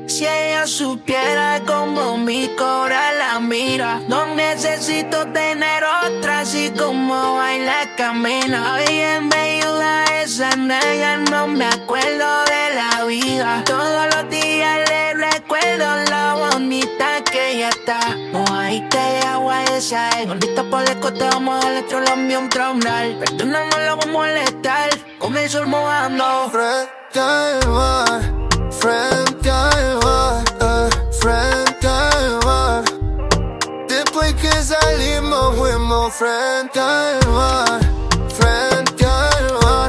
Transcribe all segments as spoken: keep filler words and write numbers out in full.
Si ella supiera cómo mi cora la mira, no necesito tener otra, así como baila, camina. Bien me ayuda esa negra, no me acuerdo de la vida. Todos los días le recuerdo lo bonita que ella está. Mojadita de agua esa es, gordita por el cote, vamos al otro lo mío un tronal. Perdona, no lo voy a molestar, con el sol mojando. Frente al mar, frente al mar, eh, frente al mar. Después que salimos fuimos frente al mar, frente al mar,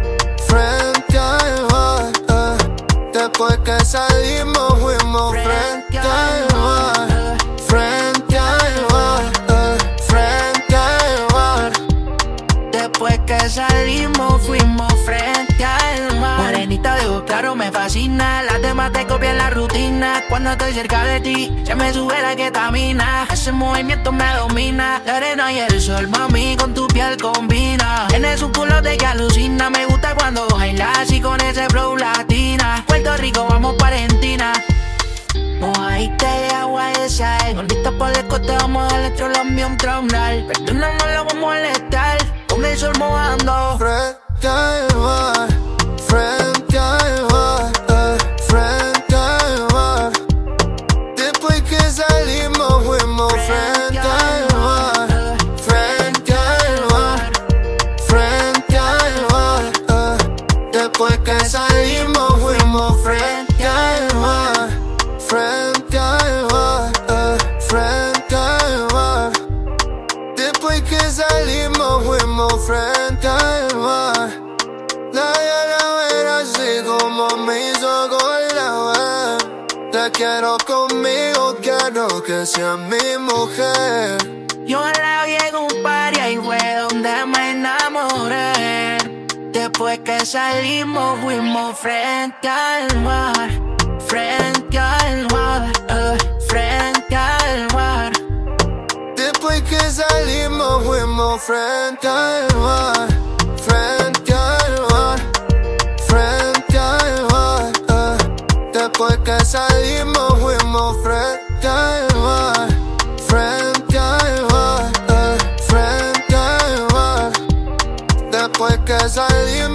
frente al mar, eh. Después que salimos fuimos frente al mar, frente al mar, eh, frente al mar. Después que salimos fuimos frente al mar. Morenita de ojos claro me fascina, las demás te copian la rutina. Cuando estoy cerca de ti se me sube la ketamina. Ese movimiento me domina, la arena y el sol, mami, con tu piel combina. Tienes un culo de que alucina, me gusta cuando bailas y con ese flow latina. Puerto Rico, vamos pa' Argentina. Mojadita de agua esa es, gordita por el cote, vamos al otro lo mío un tronal. Perdona, no lo voy a molestar, con el sol mojando. Frente al mar, frente al mar, eh, frente al mar. Después que salimos fuimos frente al mar, frente al mar, frente al mar, eh. Después que salimos fuimos frente al mar, frente al mar, eh, frente al mar. Después que salimos fuimos frente al mar. La ver así como me hizo con la vez. Te quiero conmigo, quiero que seas mi mujer. Yo la vi en un party, ahí fue donde me enamoré. Después que salimos fuimos frente al mar, frente al mar, uh, frente al mar. Después que salimos fuimos frente al mar, frente al mar, frente al mar, eh. Después que salimos fuimos frente al mar, frente al mar, eh, frente al mar. Después que salimos